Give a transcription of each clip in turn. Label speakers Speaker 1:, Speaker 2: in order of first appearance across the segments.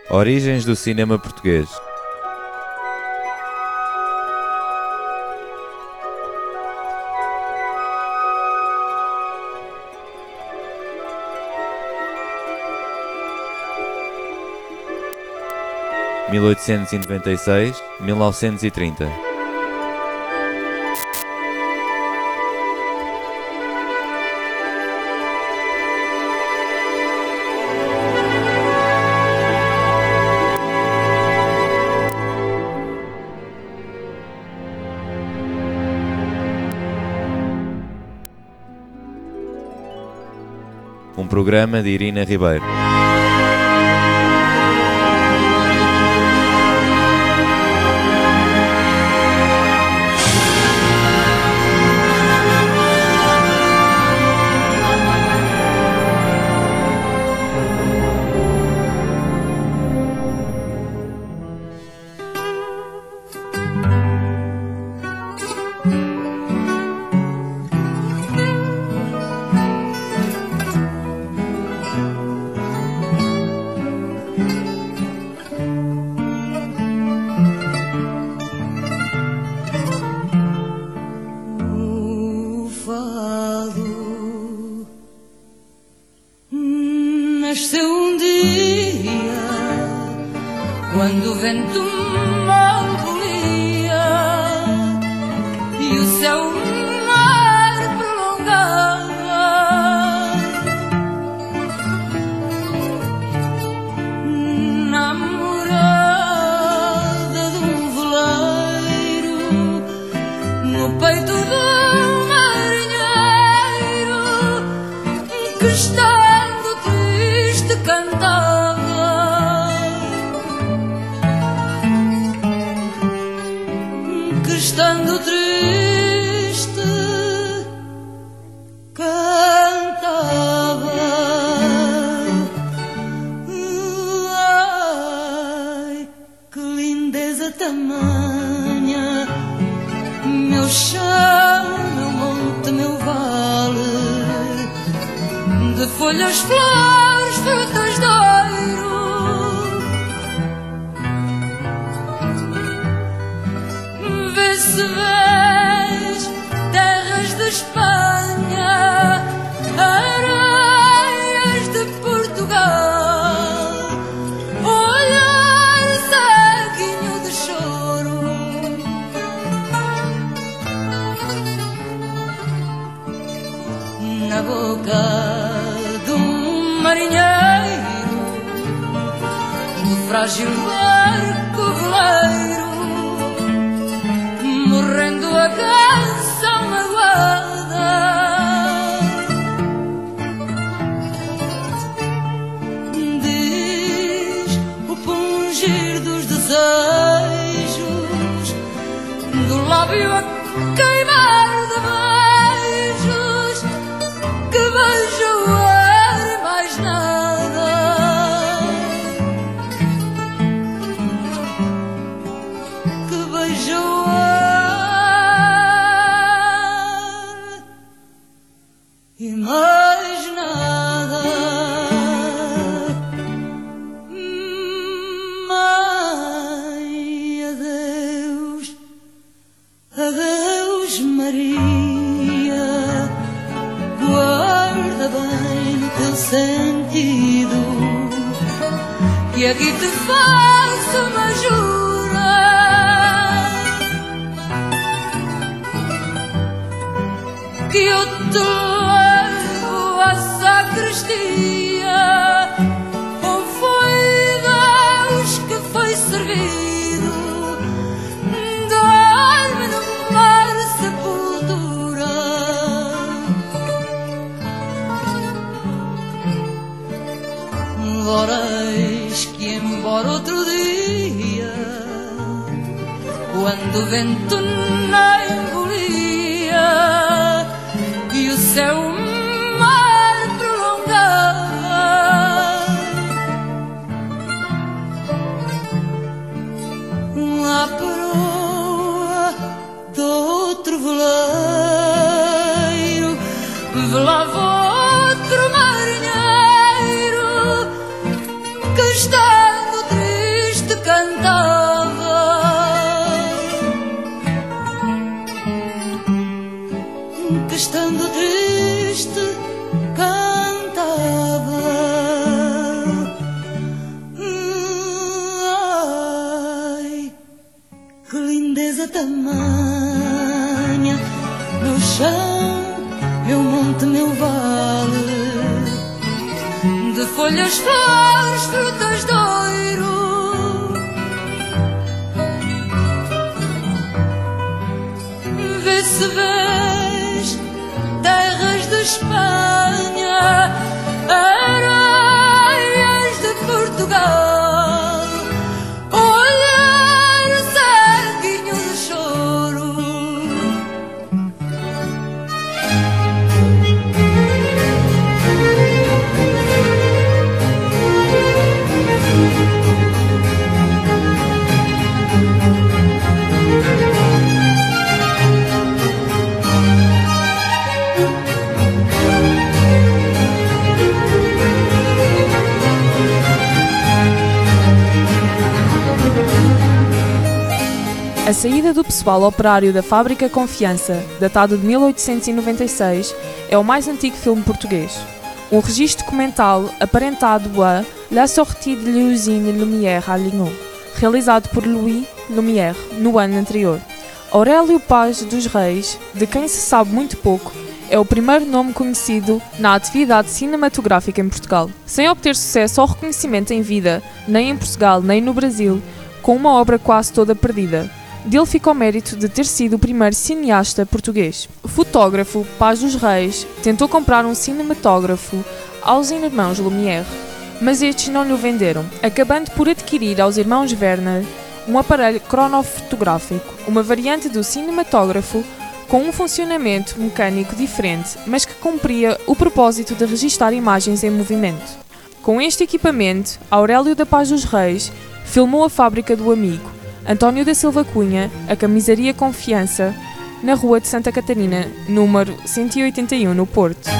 Speaker 1: Origens do cinema português. (1896-1930) Um programa de Irina Ribeiro.
Speaker 2: Nasceu um dia, quando o vento mal bolia e o céu mar prolongava, na morada de um veleiro, no peito de um marinheiro que está cantava, que estando triste cantava. Ai, que lindeza tamanha, meu chão, meu monte, meu vale, de folhas, flores, frutas de ouro. Vê-se vês terras de Espanha, areias de Portugal, olhar ceguinho de choro. Na boca marinheiro, do frágil barco veleiro, morrendo a canção magoada. Diz o pungir dos desejos, do lábio a queimar de beijos, que vejo nada, que vejo o ar e mais nada. Mãe, adeus, adeus Maria, guarda bem no teu sentido, que aqui te faço uma jura, que eu te levo à sacristia, onde foi Deus que foi servido, dorme no mar sepultura. Eis que embora outro dia, quando o vento não engolia e o céu mar prolongava, a proa do outro veleiro velava outro marinheiro que estando triste folhas, flores, frutas de ouro. Vê se vês terras de Espanha, areias de Portugal, olhar ceguinho de choro.
Speaker 3: A saída do pessoal operário da Fábrica Confiança, datado de 1896, é o mais antigo filme português. Um registro documental aparentado a La sortie de l'usine Lumière à Lyon, realizado por Louis Lumière no ano anterior. Aurélio Paz dos Reis, de quem se sabe muito pouco, é o primeiro nome conhecido na atividade cinematográfica em Portugal. Sem obter sucesso ou reconhecimento em vida, nem em Portugal nem no Brasil, com uma obra quase toda perdida. Dele fica o mérito de ter sido o primeiro cineasta português. O fotógrafo Paz dos Reis tentou comprar um cinematógrafo aos irmãos Lumière, mas estes não lhe o venderam, acabando por adquirir aos irmãos Werner um aparelho cronofotográfico, uma variante do cinematógrafo com um funcionamento mecânico diferente, mas que cumpria o propósito de registar imagens em movimento. Com este equipamento, Aurélio da Paz dos Reis filmou a fábrica do amigo António da Silva Cunha, a camisaria Confiança, na Rua de Santa Catarina, número 181, no Porto.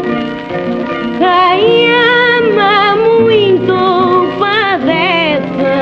Speaker 4: Quem ama muito padece.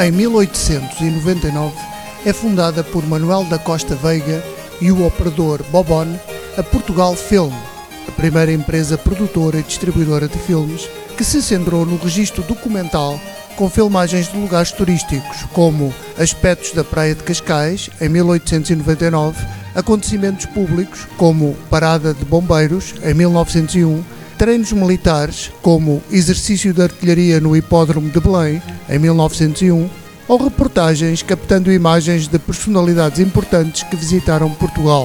Speaker 4: em 1899, é fundada por Manuel da Costa Veiga e o operador Bobon, a Portugal Film, a primeira empresa produtora e distribuidora de filmes que se centrou no registro documental com filmagens de lugares turísticos, como Aspectos da Praia de Cascais, em 1899, acontecimentos públicos, como Parada de Bombeiros, em 1901, treinos militares, como Exercício de Artilharia no Hipódromo de Belém, em 1901, ou reportagens captando imagens de personalidades importantes que visitaram Portugal.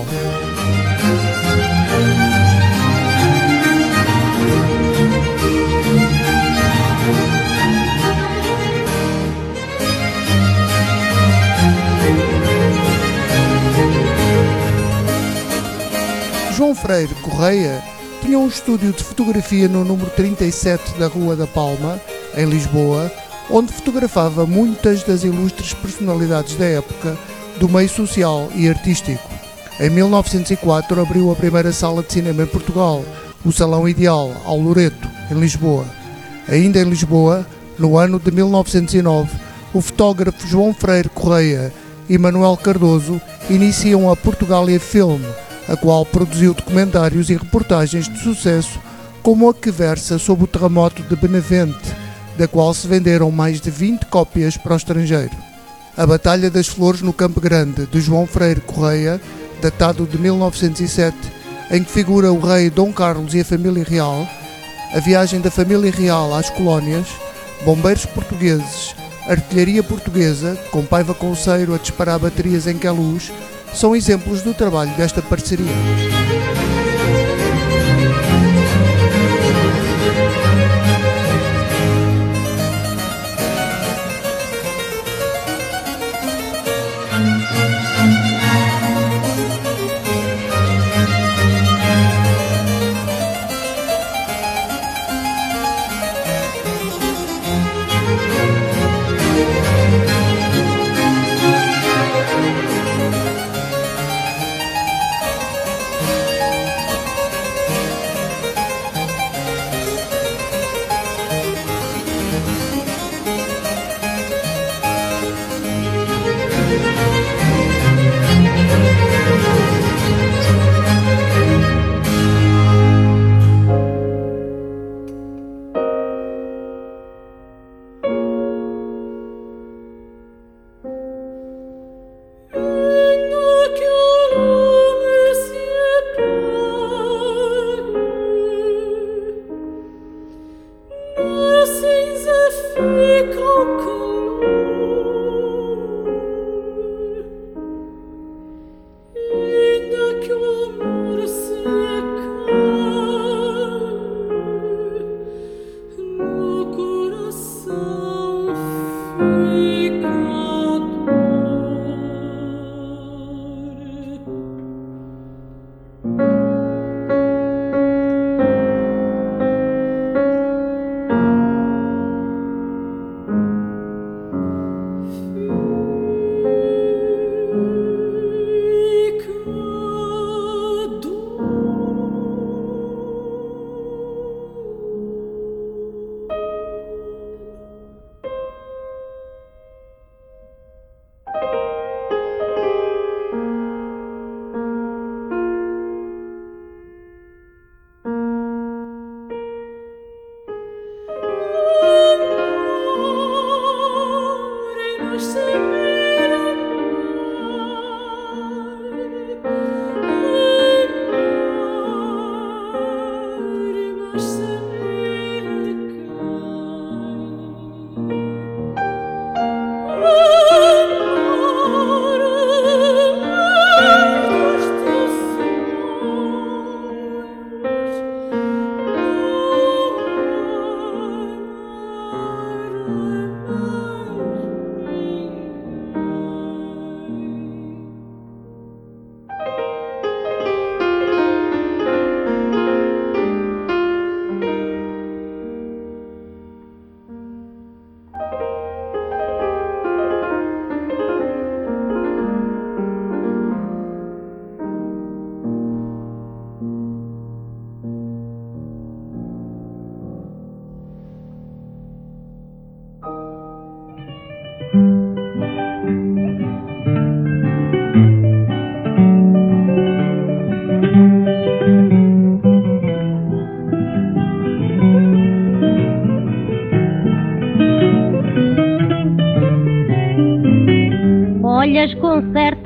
Speaker 4: João Freire Correia tinha um estúdio de fotografia no número 37 da Rua da Palma, em Lisboa, onde fotografava muitas das ilustres personalidades da época do meio social e artístico. Em 1904 abriu a primeira sala de cinema em Portugal, o Salão Ideal, ao Loreto, em Lisboa. Ainda em Lisboa, no ano de 1909, o fotógrafo João Freire Correia e Manuel Cardoso iniciam a Portugália Film, a qual produziu documentários e reportagens de sucesso, como a que versa sobre o terremoto de Benavente, da qual se venderam mais de 20 cópias para o estrangeiro. A Batalha das Flores no Campo Grande, de João Freire Correia, datado de 1907, em que figura o rei Dom Carlos e a família real, a viagem da família real às colónias, bombeiros portugueses, artilharia portuguesa, com Paiva Conceiro a disparar baterias em Queluz, são exemplos do trabalho desta parceria.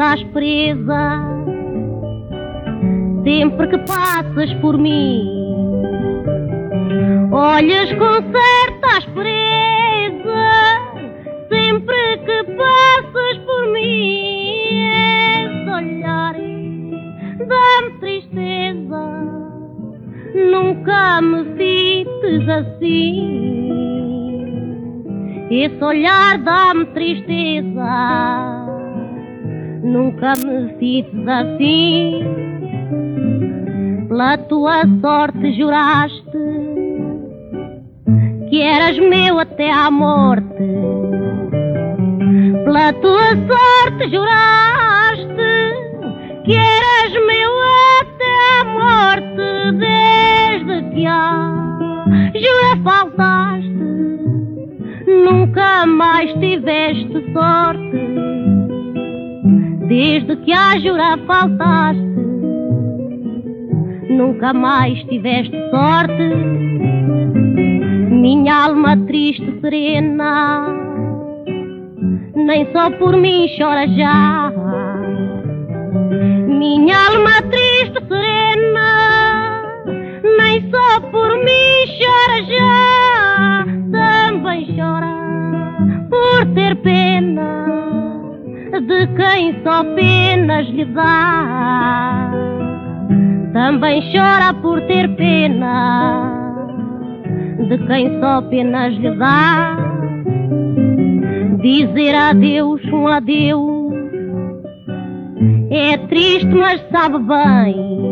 Speaker 5: estás presa sempre que passas por mim. Olhas com certa aspereza sempre que passas por mim. Esse olhar dá-me tristeza, nunca me fites assim. Esse olhar dá-me tristeza, nunca me fites assim. Pela tua sorte juraste que eras meu até à morte. Pela tua sorte juraste que eras meu até à morte. Desde que a jura faltaste, nunca mais tiveste sorte. Desde que a jura faltaste, nunca mais tiveste sorte. Minha alma triste serena, nem só por mim chora já. Minha alma triste serena, nem só por mim chora já. Também chora por ter pena de quem só penas lhe dá. Também chora por ter pena de quem só penas lhe dá. Dizer adeus, um adeus, é triste mas sabe bem.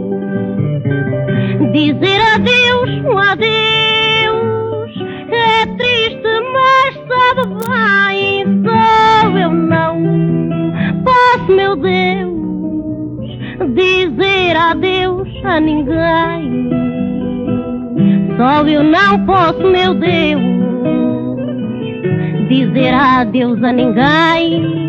Speaker 5: Dizer adeus, um adeus, é triste mas sabe bem. Só eu não posso, meu Deus, dizer adeus a ninguém. Só eu não posso, meu Deus, dizer adeus a ninguém.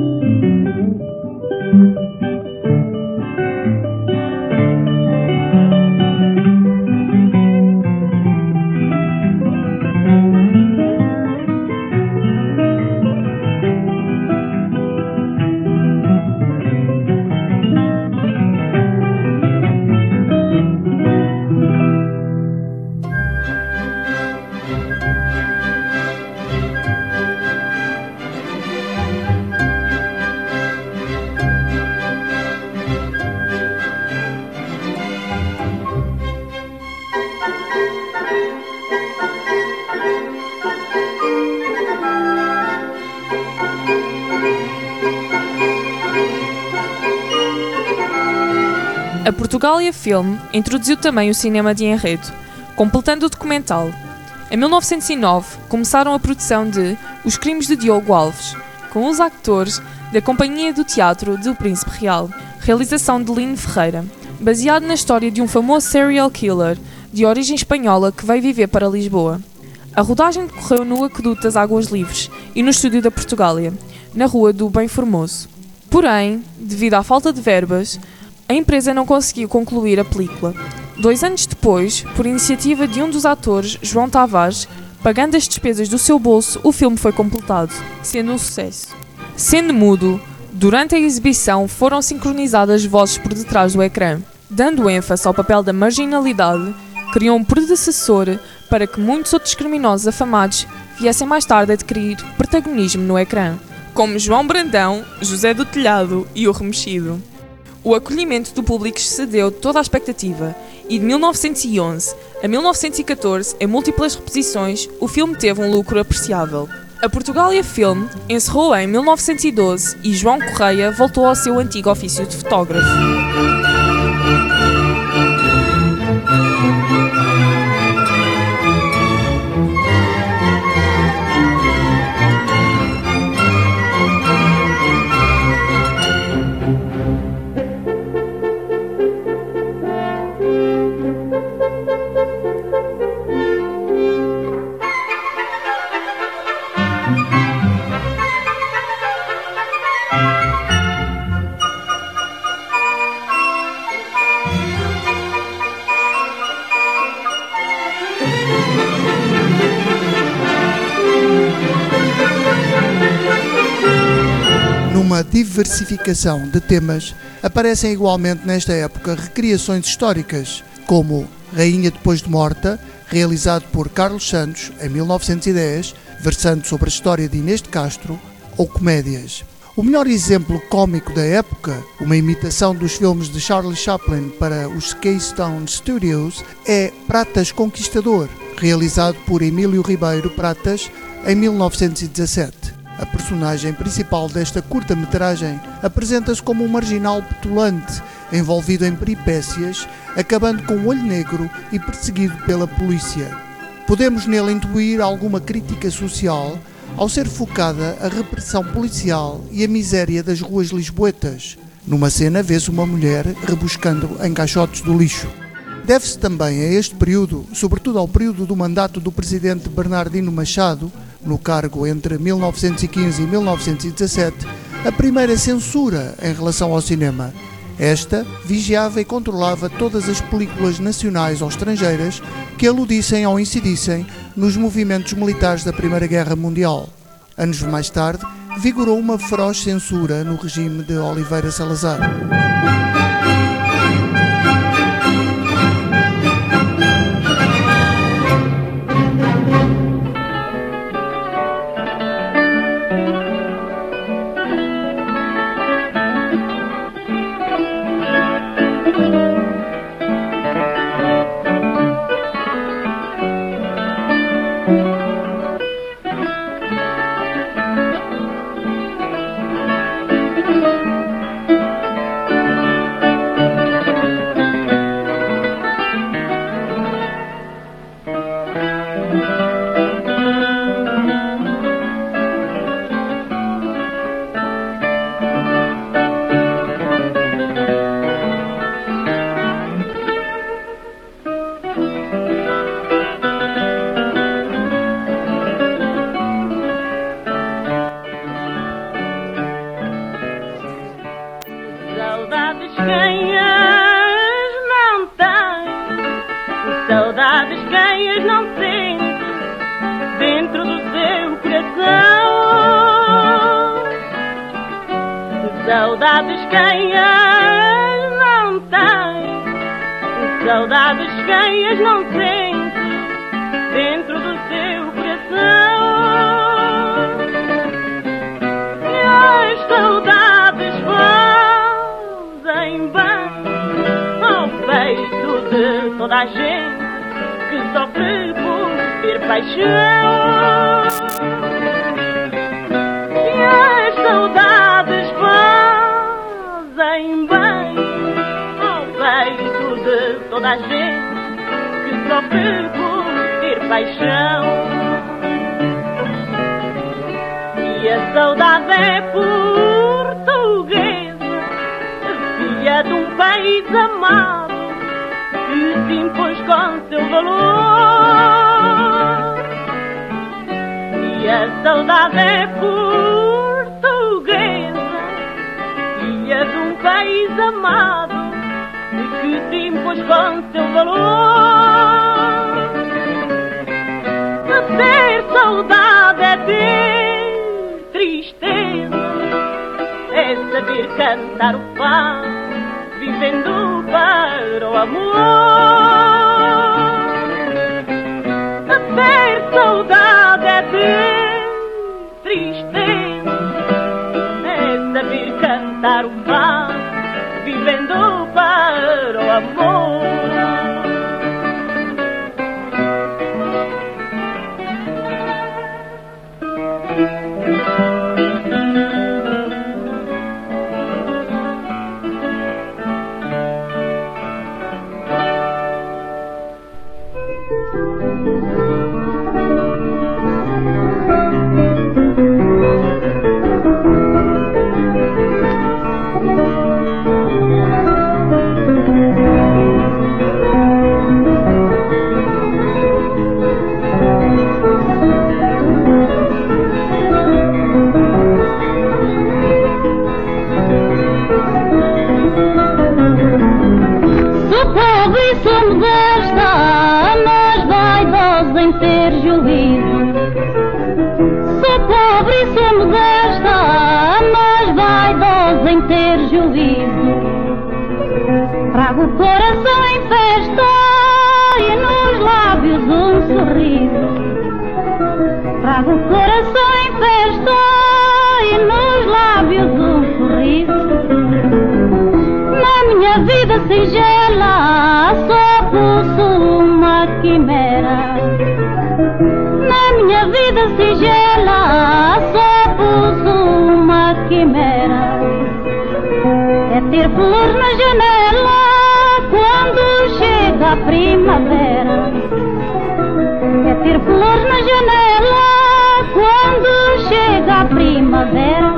Speaker 3: A Portugália Film introduziu também o cinema de enredo, completando o documental. Em 1909, começaram a produção de Os Crimes de Diogo Alves, com os atores da Companhia do Teatro do Príncipe Real, realização de Lino Ferreira, baseado na história de um famoso serial killer de origem espanhola que veio viver para Lisboa. A rodagem decorreu no Aqueduto das Águas Livres e no estúdio da Portugália, na Rua do Bem Formoso. Porém, devido à falta de verbas, a empresa não conseguiu concluir a película. 2 anos depois, por iniciativa de um dos atores, João Tavares, pagando as despesas do seu bolso, o filme foi completado, sendo um sucesso. Sendo mudo, durante a exibição foram sincronizadas vozes por detrás do ecrã. Dando ênfase ao papel da marginalidade, criou um predecessor para que muitos outros criminosos afamados viessem mais tarde a adquirir protagonismo no ecrã, como João Brandão, José do Telhado e o Remexido. O acolhimento do público excedeu toda a expectativa e de 1911 a 1914, em múltiplas reposições, o filme teve um lucro apreciável. A Portugália Film encerrou em 1912 e João Correia voltou ao seu antigo ofício de fotógrafo.
Speaker 4: diversificação de temas, aparecem igualmente nesta época recriações históricas, como Rainha Depois de Morta, realizado por Carlos Santos em 1910, versando sobre a história de Inês de Castro, ou comédias. O melhor exemplo cómico da época, uma imitação dos filmes de Charlie Chaplin para os Keystone Studios, é Pratas Conquistador, realizado por Emílio Ribeiro Pratas em 1917. A personagem principal desta curta-metragem apresenta-se como um marginal petulante, envolvido em peripécias, acabando com o olho negro e perseguido pela polícia. Podemos nele intuir alguma crítica social, ao ser focada a repressão policial e a miséria das ruas lisboetas. Numa cena vê-se uma mulher rebuscando em caixotes do lixo. Deve-se também a este período, sobretudo ao período do mandato do presidente Bernardino Machado, no cargo entre 1915 e 1917, a primeira censura em relação ao cinema. Esta vigiava e controlava todas as películas nacionais ou estrangeiras que aludissem ou incidissem nos movimentos militares da Primeira Guerra Mundial. Anos mais tarde, vigorou uma feroz censura no regime de Oliveira Salazar.
Speaker 5: Saudades quem as não tem, saudades quem as não sente dentro do seu coração. Saudades quem as não tem, saudades quem as não sente dentro do seu coração. E as saudades fazem bem ao peito de toda a gente que sofre por ter paixão. E as saudades fazem bem ao peito de toda a gente que sofre por ter paixão. E a saudade é portuguesa, filha de um país amado que se impôs com seu valor. E a saudade é portuguesa, filha de um país amado que se impôs com seu valor. Ter saudade é ter tristeza, é saber cantar o fado, vivendo para o amor. Ter saudade é ter tristeza, é saber cantar o fado, vivendo para o amor.
Speaker 6: Trago o coração em festa e nos lábios um sorriso. Trago o coração em festa e nos lábios um sorriso. Na minha vida singela só posso uma quimera. Na minha vida singela só posso uma quimera. É ter flores na janela quando chega a primavera. É ter flores na janela quando chega a primavera.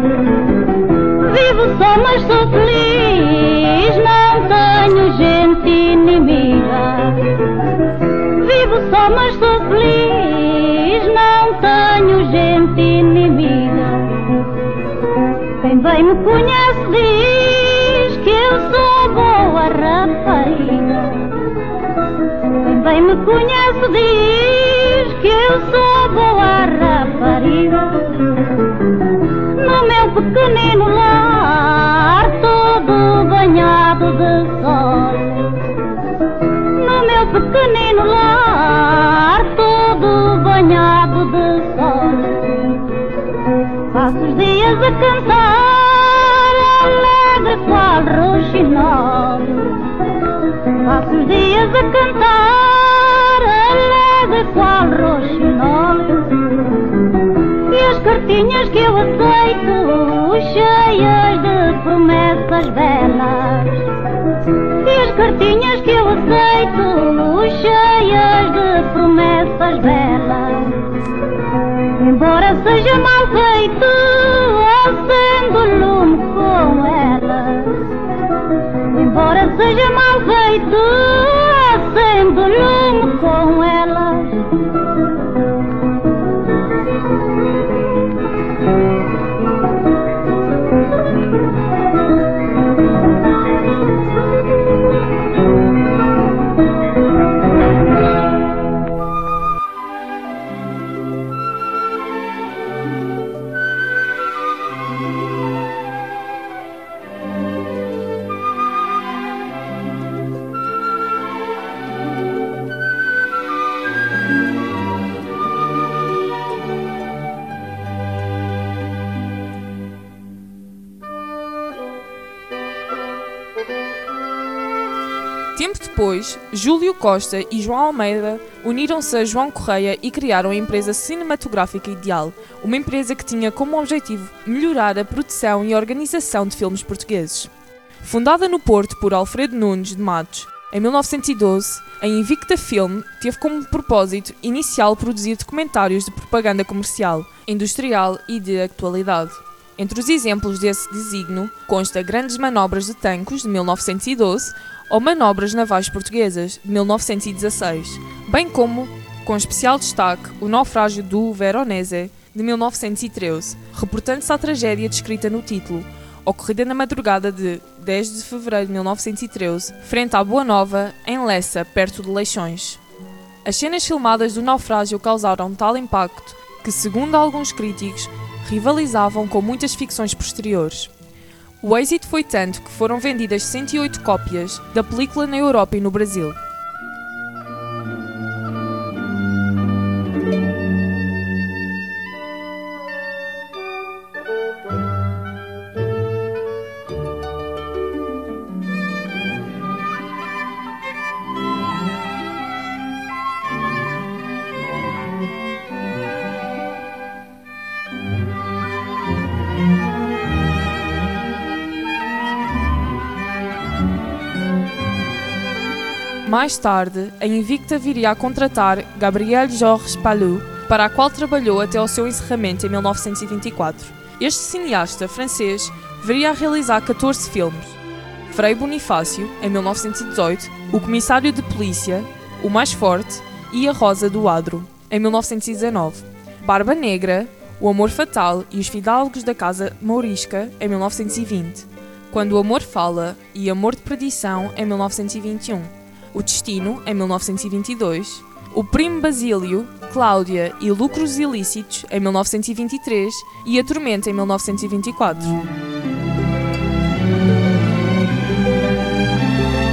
Speaker 6: Vivo só, mas sou feliz, não tenho gente inimiga. Vivo só, mas sou feliz, não tenho gente inimiga. Quem bem me conhece diz que eu sou boa rapariga. Quem bem me conhece diz que eu sou boa rapariga. No meu pequenino lar, todo banhado de sol. No meu pequenino lar, todo banhado de sol. Passo os dias a cantar, alegre qual roxinol. Passo os dias a cantar, alegre qual roxinol. E as cartinhas que eu aceito, cheias de promessas belas. E as cartinhas que eu aceito, cheias de promessas belas. Embora seja mal feito, acendo o lume com elas. Embora seja mal feito, acendo o lume com elas.
Speaker 3: Tempo depois, Júlio Costa e João Almeida uniram-se a João Correia e criaram a empresa cinematográfica Ideal, uma empresa que tinha como objetivo melhorar a produção e a organização de filmes portugueses. Fundada no Porto por Alfredo Nunes de Matos, em 1912, a Invicta Film teve como propósito inicial produzir documentários de propaganda comercial, industrial e de atualidade. Entre os exemplos desse desígnio consta Grandes Manobras de Tancos, de 1912, ou Manobras Navais Portuguesas, de 1916, bem como, com especial destaque, o naufrágio do Veronese, de 1913, reportando-se à tragédia descrita no título, ocorrida na madrugada de 10 de fevereiro de 1913, frente à Boa Nova, em Lessa, perto de Leixões. As cenas filmadas do naufrágio causaram tal impacto que, segundo alguns críticos, rivalizavam com muitas ficções posteriores. O êxito foi tanto que foram vendidas 108 cópias da película na Europa e no Brasil. Mais tarde, a Invicta viria a contratar Gabriel Georges Palou, para a qual trabalhou até ao seu encerramento em 1924. Este cineasta francês viria a realizar 14 filmes: Frei Bonifácio, em 1918, O Comissário de Polícia, O Mais Forte e A Rosa do Adro, em 1919, Barba Negra, O Amor Fatal e Os Fidalgos da Casa Mourisca, em 1920, Quando o Amor Fala e Amor de Perdição, em 1921, O Destino, em 1922, O Primo Basílio, Cláudia e Lucros Ilícitos, em 1923 e A Tormenta, em 1924.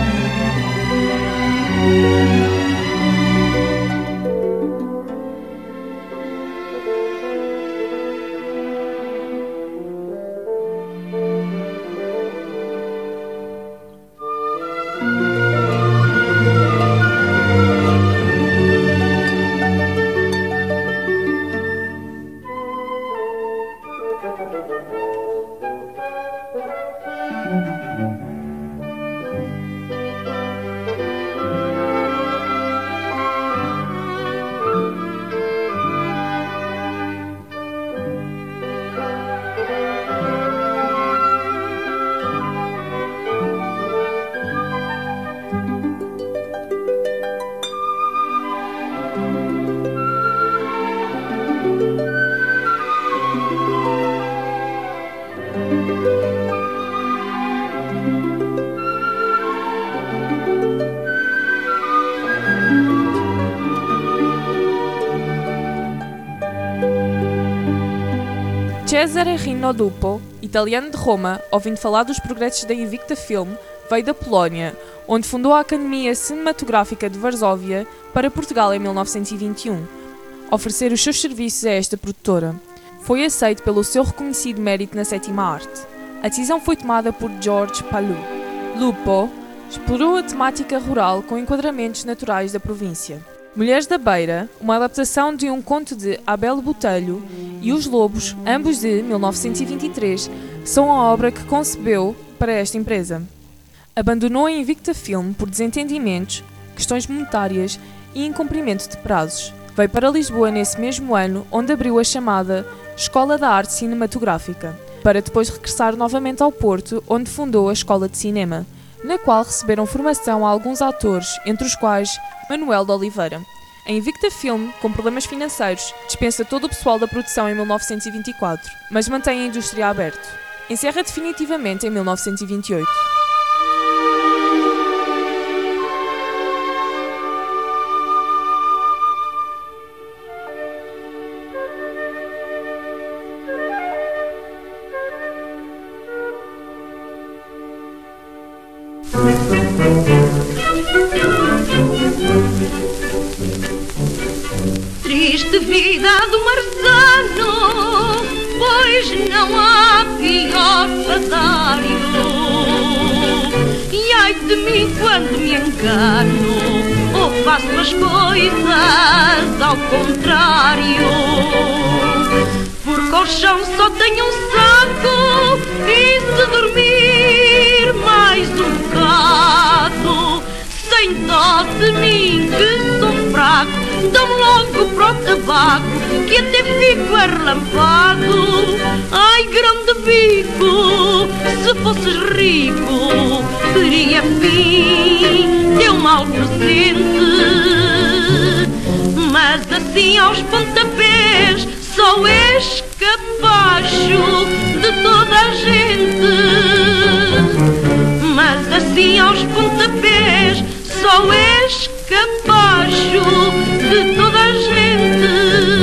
Speaker 3: Cesare Rino Lupo, italiano de Roma, ouvindo falar dos progressos da Invicta Film, veio da Polónia, onde fundou a Academia Cinematográfica de Varsóvia para Portugal em 1921, oferecer os seus serviços a esta produtora. Foi aceito pelo seu reconhecido mérito na sétima arte. A decisão foi tomada por George Palou. Lupo explorou a temática rural com enquadramentos naturais da província. Mulheres da Beira, uma adaptação de um conto de Abel Botelho, e Os Lobos, ambos de 1923, são a obra que concebeu para esta empresa. Abandonou a Invicta Film por desentendimentos, questões monetárias e incumprimento de prazos. Veio para Lisboa nesse mesmo ano, onde abriu a chamada Escola da Arte Cinematográfica, para depois regressar novamente ao Porto, onde fundou a Escola de Cinema, na qual receberam formação alguns atores, entre os quais Manuel de Oliveira. A Invicta Film, com problemas financeiros, dispensa todo o pessoal da produção em 1924, mas mantém a indústria aberta. Encerra definitivamente em 1928.
Speaker 2: Triste vida do marçano, pois não há pior fadário. E ai de mim quando me engano, ou faço as coisas ao contrário. Por colchão só tenho um saco, e se dormir mais um bocado, sem dó de mim que sou fraco, dão-me logo para o tabaco, que até fico arlampado. Ai, grande bico, se fosses rico, teria fim teu mal presente. Mas assim aos pontapés só és capacho de toda a gente. Mas assim aos pontapés só és capacho de toda a gente.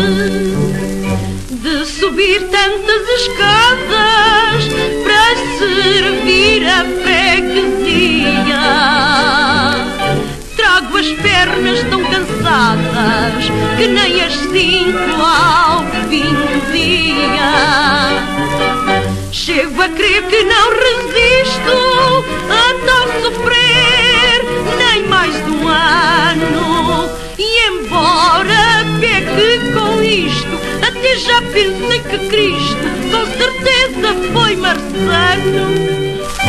Speaker 2: De subir tantas escadas para servir a freguesia, trago as pernas tão cansadas que nem às 5 ao fim do dia. Chego a crer que não resisto a tal sofrer nem mais de um ano. E embora peque com isto, até já pensei que Cristo com certeza foi marçano.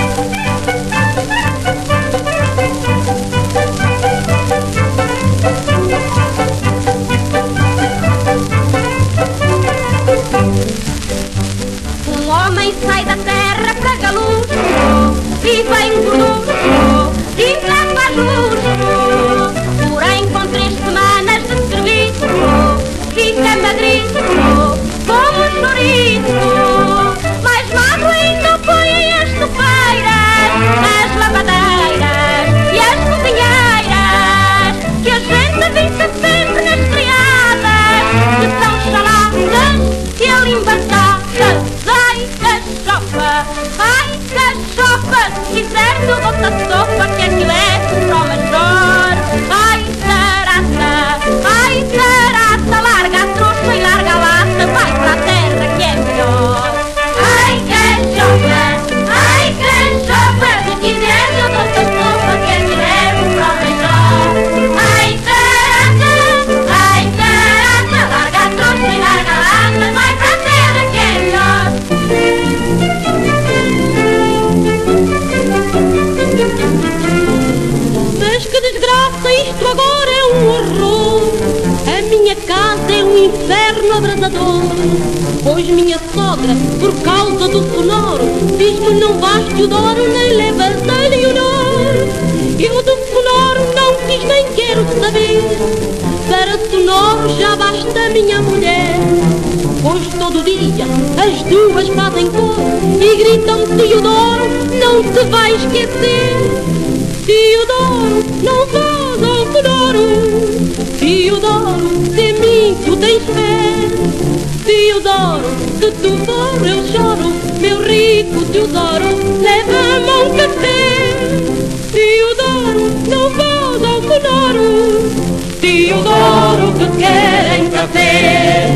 Speaker 6: Um homem sai da terra para Galucho e vem gorducho e não faz luxo. Porém com 3 semanas de serviço fica magrinho como um chouriço. Mais magro ainda põe as topeiras, as lavadeiras e as cozinheiras, que a gente vista sempre nas criadas, que são chaladas e ele embatadas. Ai, cachopa, ai, cachopa, se quiser tu dou-te a sopa, que aquilo é para o major. Ai, tarata, larga a trouxa e larga a lata, vai para a terra que é melhor. Ai, cachopa, se quiser eu dou-te a sopa, que aquilo é para o major. Ai, tarata, larga a trouxa e larga a lata, vai para a terra que é melhor.
Speaker 5: Mas que desgraça, isto agora é um horror. A minha casa é um inferno abrasador. Pois minha sogra, por causa do sonoro, diz-me não vais Teodoro, nem levas a Leonor. Eu do sonoro não quis nem quero saber, para sonoro já basta minha mulher. Pois todo dia as duas fazem cor e gritam Teodoro, não te vai esquecer. Teodoro, não vás ao sonoro, Teodoro, de mim tu tens fé. Teodoro, Teodoro, se tu for eu choro, meu rico Teodoro, leva-me um café. Teodoro, não vás ao Conoro, Teodoro que querem café.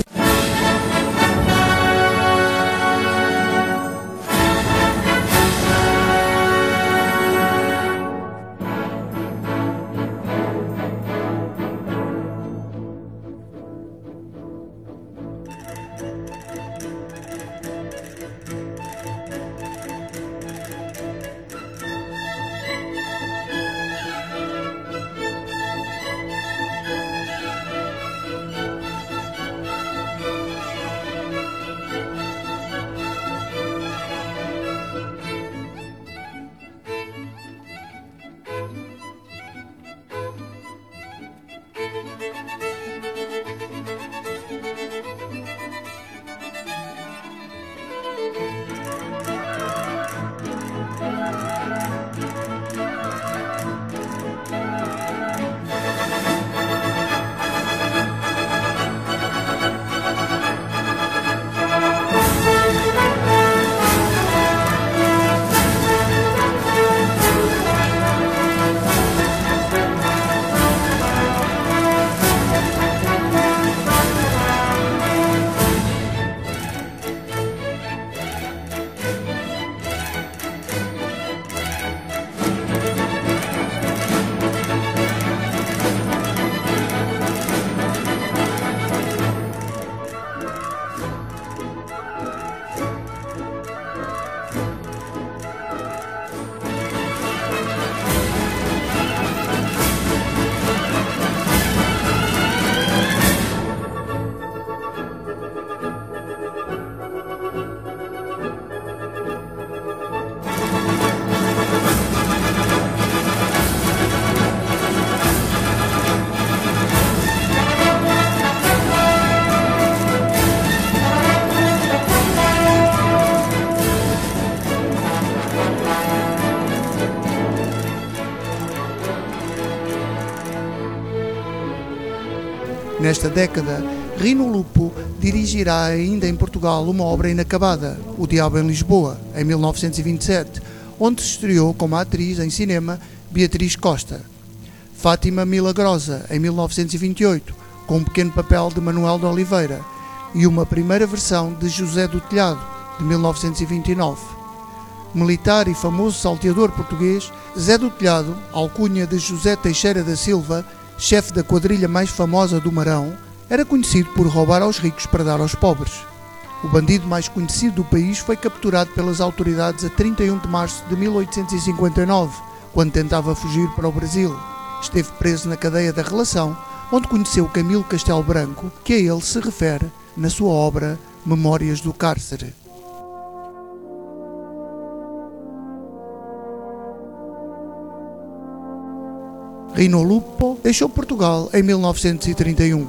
Speaker 4: Nesta década, Rino Lupo dirigirá ainda em Portugal uma obra inacabada, O Diabo em Lisboa, em 1927, onde se estreou como atriz em cinema Beatriz Costa. Fátima Milagrosa, em 1928, com um pequeno papel de Manuel de Oliveira, e uma primeira versão de José do Telhado, de 1929. Militar e famoso salteador português, Zé do Telhado, alcunha de José Teixeira da Silva, chefe da quadrilha mais famosa do Marão, era conhecido por roubar aos ricos para dar aos pobres. O bandido mais conhecido do país foi capturado pelas autoridades a 31 de março de 1859, quando tentava fugir para o Brasil. Esteve preso na cadeia da Relação, onde conheceu Camilo Castelo Branco, que a ele se refere na sua obra Memórias do Cárcere. Rino Lupo deixou Portugal em 1931.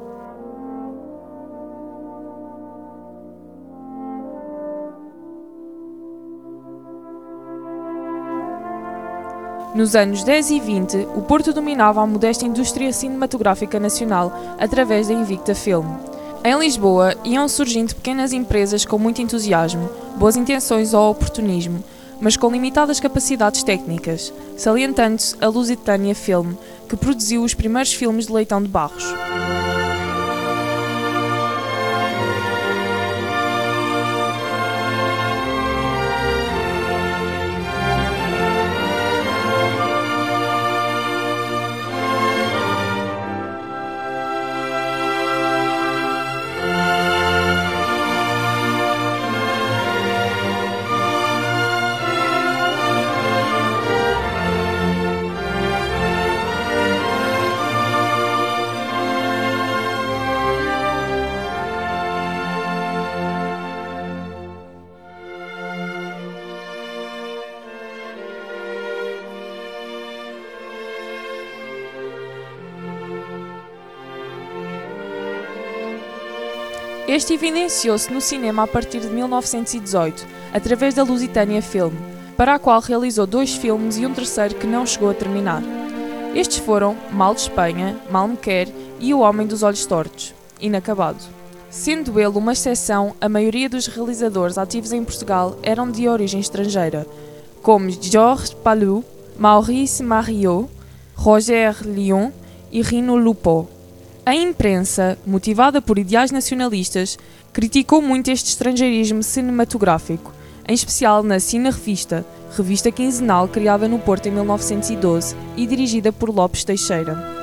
Speaker 3: Nos anos 10 e 20, o Porto dominava a modesta indústria cinematográfica nacional através da Invicta Film. Em Lisboa, iam surgindo pequenas empresas com muito entusiasmo, boas intenções ou oportunismo, mas com limitadas capacidades técnicas, salientando-se a Lusitânia Film, que produziu os primeiros filmes de Leitão de Barros. Este evidenciou-se no cinema a partir de 1918, através da Lusitânia Film, para a qual realizou 2 filmes e um terceiro que não chegou a terminar. Estes foram Mal de Espanha, Mal me quer e O Homem dos Olhos Tortos, inacabado. Sendo ele uma exceção, a maioria dos realizadores ativos em Portugal eram de origem estrangeira, como Georges Palou, Maurice Mariot, Roger Lyon e Rino Lupo. A imprensa, motivada por ideais nacionalistas, criticou muito este estrangeirismo cinematográfico, em especial na Cine Revista, revista quinzenal criada no Porto em 1912 e dirigida por Lopes Teixeira.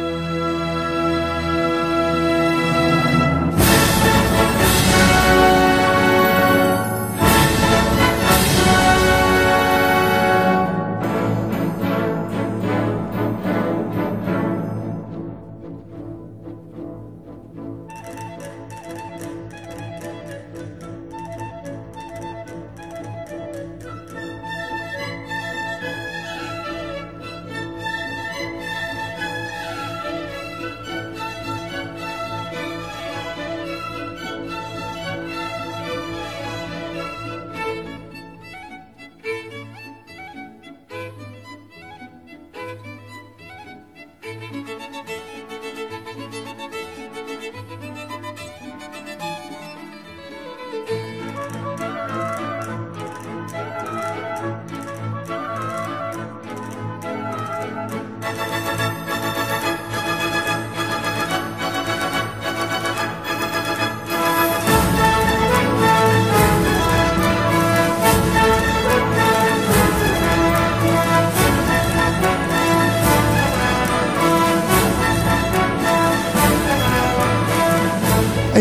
Speaker 4: Em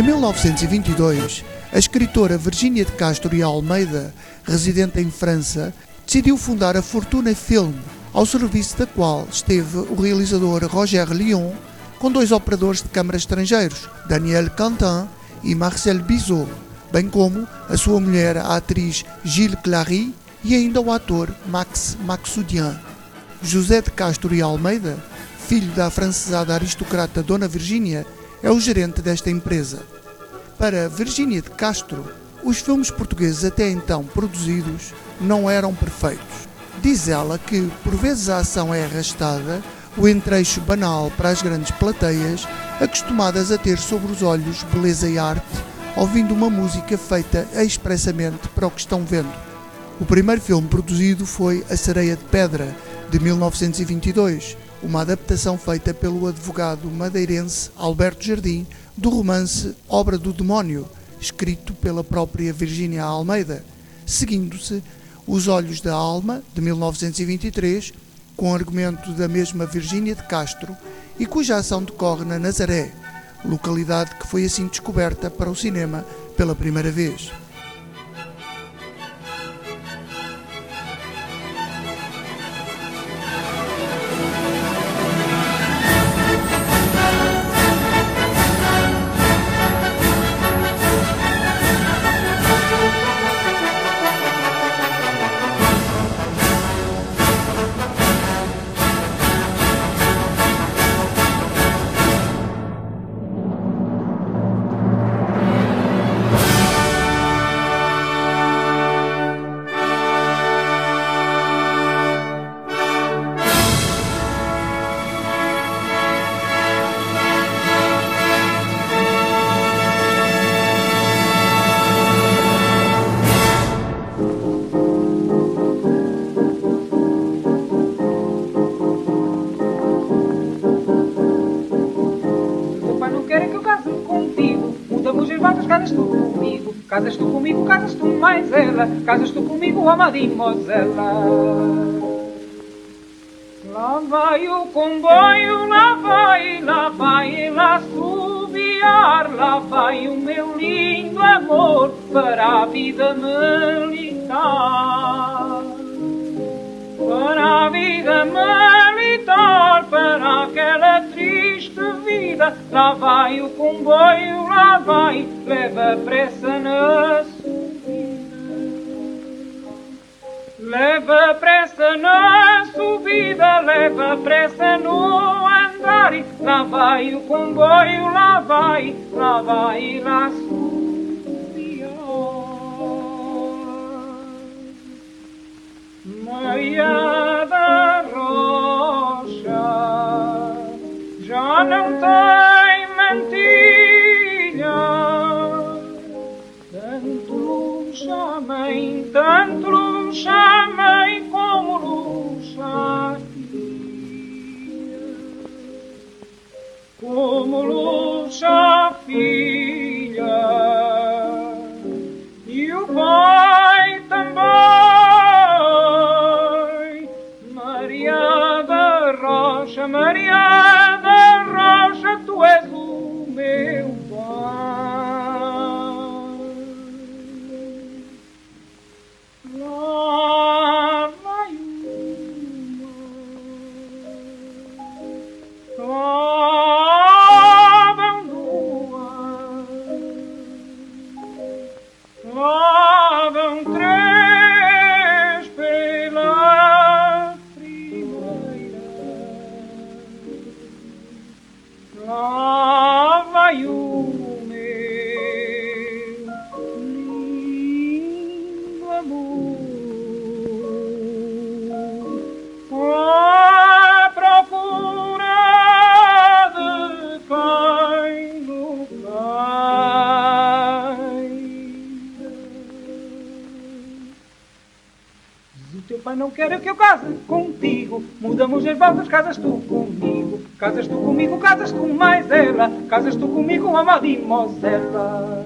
Speaker 4: 1922, a escritora Virgínia de Castro e Almeida, residente em França, decidiu fundar a Fortuna Film, ao serviço da qual esteve o realizador Roger Lyon, com 2 operadores de câmara estrangeiros, Daniel Quentin e Marcel Bizot, bem como a sua mulher, a atriz Gilles Clary, e ainda o ator Max Maxudian. José de Castro e Almeida, filho da afrancesada aristocrata Dona Virgínia, é o gerente desta empresa. Para Virgínia de Castro, os filmes portugueses até então produzidos não eram perfeitos. Diz ela que, por vezes, a ação é arrastada, o entreixo banal para as grandes plateias, acostumadas a ter sobre os olhos beleza e arte, ouvindo uma música feita expressamente para o que estão vendo. O primeiro filme produzido foi A Sereia de Pedra, de 1922, uma adaptação feita pelo advogado madeirense Alberto Jardim do romance Obra do Demónio, escrito pela própria Virgínia Almeida, seguindo-se Os Olhos da Alma, de 1923, com argumento da mesma Virgínia de Castro e cuja ação decorre na Nazaré, localidade que foi assim descoberta para o cinema pela primeira vez.
Speaker 7: Casas tu comigo, casas tu mais ela, casas tu comigo, ó mademoisella. Lá vai o comboio, lá vai ele assobiar, lá vai o meu lindo amor para a vida militar. Para a vida militar, para aquela triste vida, lá vai o comboio, lá vai, leva pressa na subida. Leva pressa na subida, leva pressa no andar, e lá vai o comboio, lá vai lá subir. Meia da rocha já não tem mantilha, rocha, Maria da rocha, tu és o meu pai. Lá vai lá vão duas, lá vão três pela primeira, lá vai o meu lindo amor. À procura de quem no caia. Se o teu pai não quer que eu case contigo, mudamos as voltas, casas tu comigo. Casas tu comigo, casas tu mais ela. Casas tu comigo, a mademoiselle.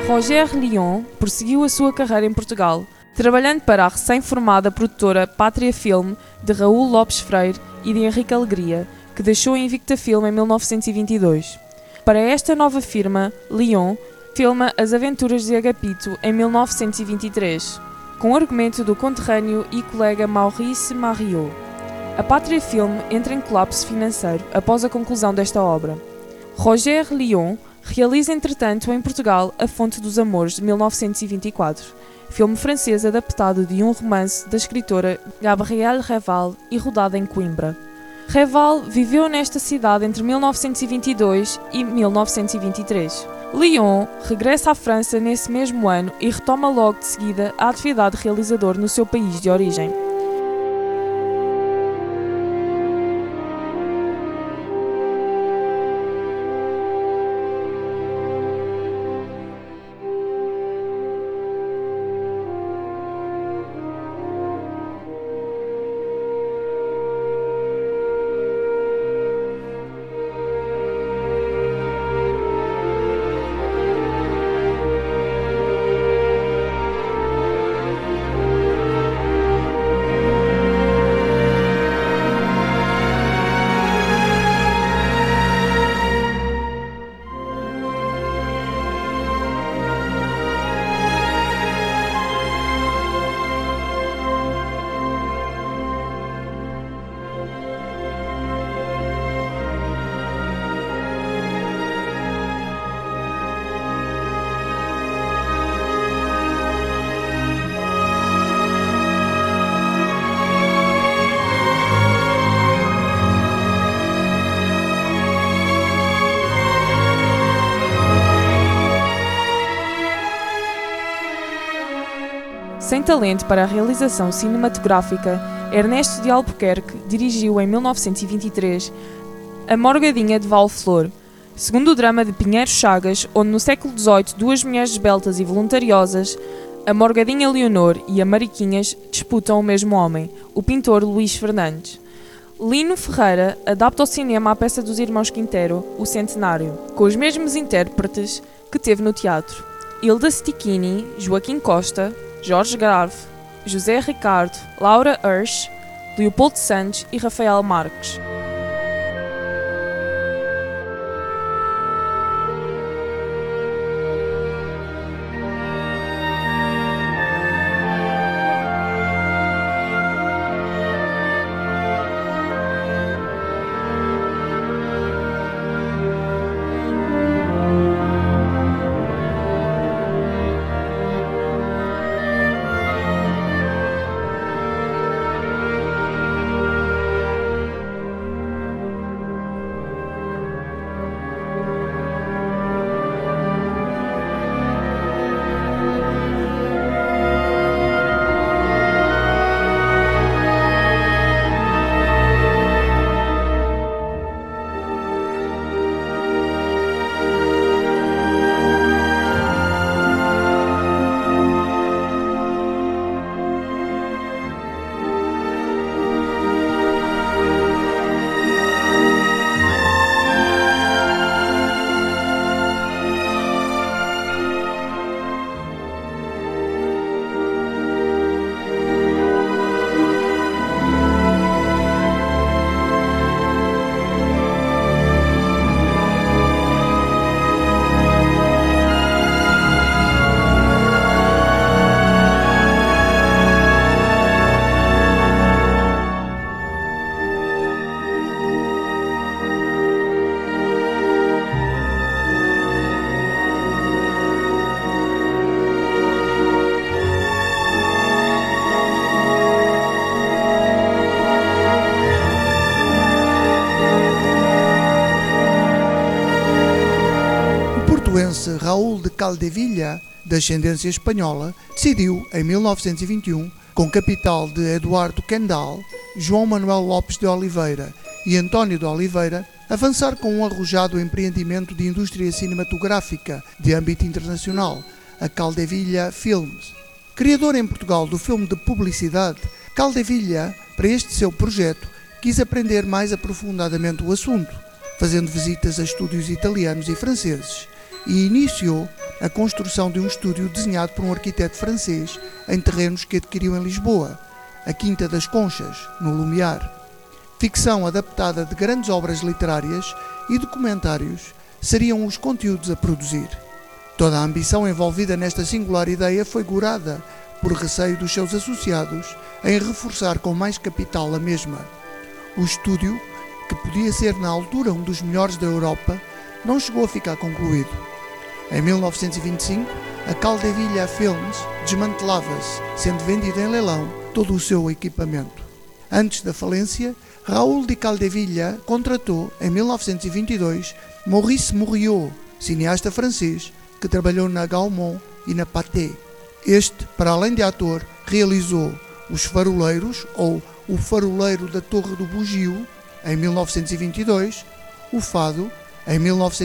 Speaker 3: Roger Lyon prosseguiu a sua carreira em Portugal, trabalhando para a recém-formada produtora Pátria Film de Raul Lopes Freire e de Henrique Alegria, que deixou a Invicta Film em 1922. Para esta nova firma, Lyon filma As Aventuras de Agapito em 1923, com o argumento do conterrâneo e colega Maurice Mariot. A Pátria Film entra em colapso financeiro após a conclusão desta obra. Roger Lyon realiza, entretanto, em Portugal A Fonte dos Amores, de 1924, filme francês adaptado de um romance da escritora Gabrielle Reval e rodado em Coimbra. Reval viveu nesta cidade entre 1922 e 1923. Lyon regressa à França nesse mesmo ano e retoma logo de seguida a atividade de realizador no seu país de origem. Sem talento para a realização cinematográfica, Ernesto de Albuquerque dirigiu em 1923 A Morgadinha de Val-Flor, segundo drama de Pinheiro Chagas, onde no século XVIII duas mulheres esbeltas e voluntariosas, a Morgadinha Leonor e a Mariquinhas, disputam o mesmo homem, o pintor Luís Fernandes. Lino Ferreira adapta ao cinema a peça dos irmãos Quintero, O Centenário, com os mesmos intérpretes que teve no teatro: Hilda Stecchini, Joaquim Costa, Jorge Grave, José Ricardo, Laura Hirsch, Leopoldo Santos e Rafael Marques.
Speaker 4: Raul de Caldevilla, de ascendência espanhola, decidiu, em 1921, com capital de Eduardo Kendall, João Manuel Lopes de Oliveira e António de Oliveira, avançar com um arrojado empreendimento de indústria cinematográfica de âmbito internacional, a Caldevilla Films. Criador em Portugal do filme de publicidade, Caldevilla, para este seu projeto, quis aprender mais aprofundadamente o assunto, fazendo visitas a estúdios italianos e franceses, e iniciou a construção de um estúdio desenhado por um arquiteto francês em terrenos que adquiriu em Lisboa, a Quinta das Conchas, no Lumiar. Ficção adaptada de grandes obras literárias e documentários seriam os conteúdos a produzir. Toda a ambição envolvida nesta singular ideia foi gorada por receio dos seus associados em reforçar com mais capital a mesma. O estúdio, que podia ser na altura um dos melhores da Europa, não chegou a ficar concluído. Em 1925, a Caldevilla Films desmantelava-se, sendo vendido em leilão todo o seu equipamento. Antes da falência, Raoul de Caldevilla contratou, em 1922, Maurice Murillo, cineasta francês, que trabalhou na Gaumont e na Pathé. Este, para além de ator, realizou Os Faroleiros, ou O Faroleiro da Torre do Bugio, em 1922, O Fado, em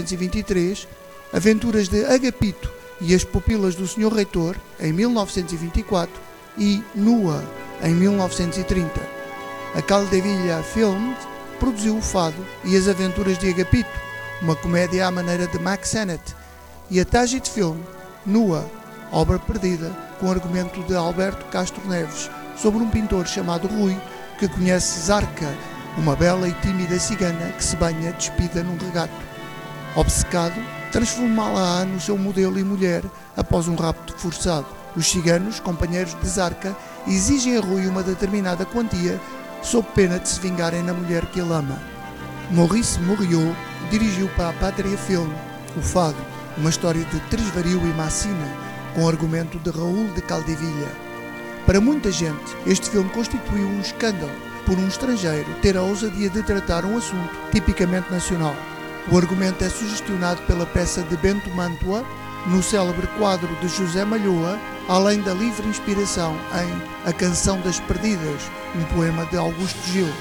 Speaker 4: 1923, Aventuras de Agapito e as Pupilas do Sr. Reitor, em 1924, e Nua, em 1930. A Caldevilla Films produziu O Fado e as Aventuras de Agapito, uma comédia à maneira de Mack Sennett, e a Tajit Film, Nua, obra perdida, com argumento de Alberto Castro Neves, sobre um pintor chamado Rui, que conhece Zarca, uma bela e tímida cigana que se banha despida num regato. Obcecado, transformá-la-á no seu modelo e mulher após um rapto forçado. Os ciganos, companheiros de Zarca, exigem a Rui uma determinada quantia sob pena de se vingarem na mulher que ele ama. Maurice Murillo dirigiu para a Patria Film O Fado, uma história de tresvario e macina, com argumento de Raoul de Caldevilla. Para muita gente, este filme constituiu um escândalo por um estrangeiro ter a ousadia de tratar um assunto tipicamente nacional. O argumento é sugestionado pela peça de Bento Mantua, no célebre quadro de José Malhoa, além da livre inspiração em A Canção das Perdidas, um poema de Augusto Gil.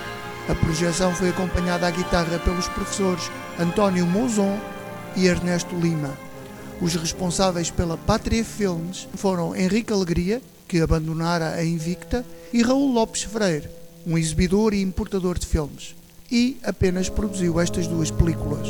Speaker 4: A projeção foi acompanhada à guitarra pelos professores António Mozon e Ernesto Lima. Os responsáveis pela Patria Filmes foram Henrique Alegria, que abandonara a Invicta, e Raul Lopes Freire, um exibidor e importador de filmes, e apenas produziu estas duas películas.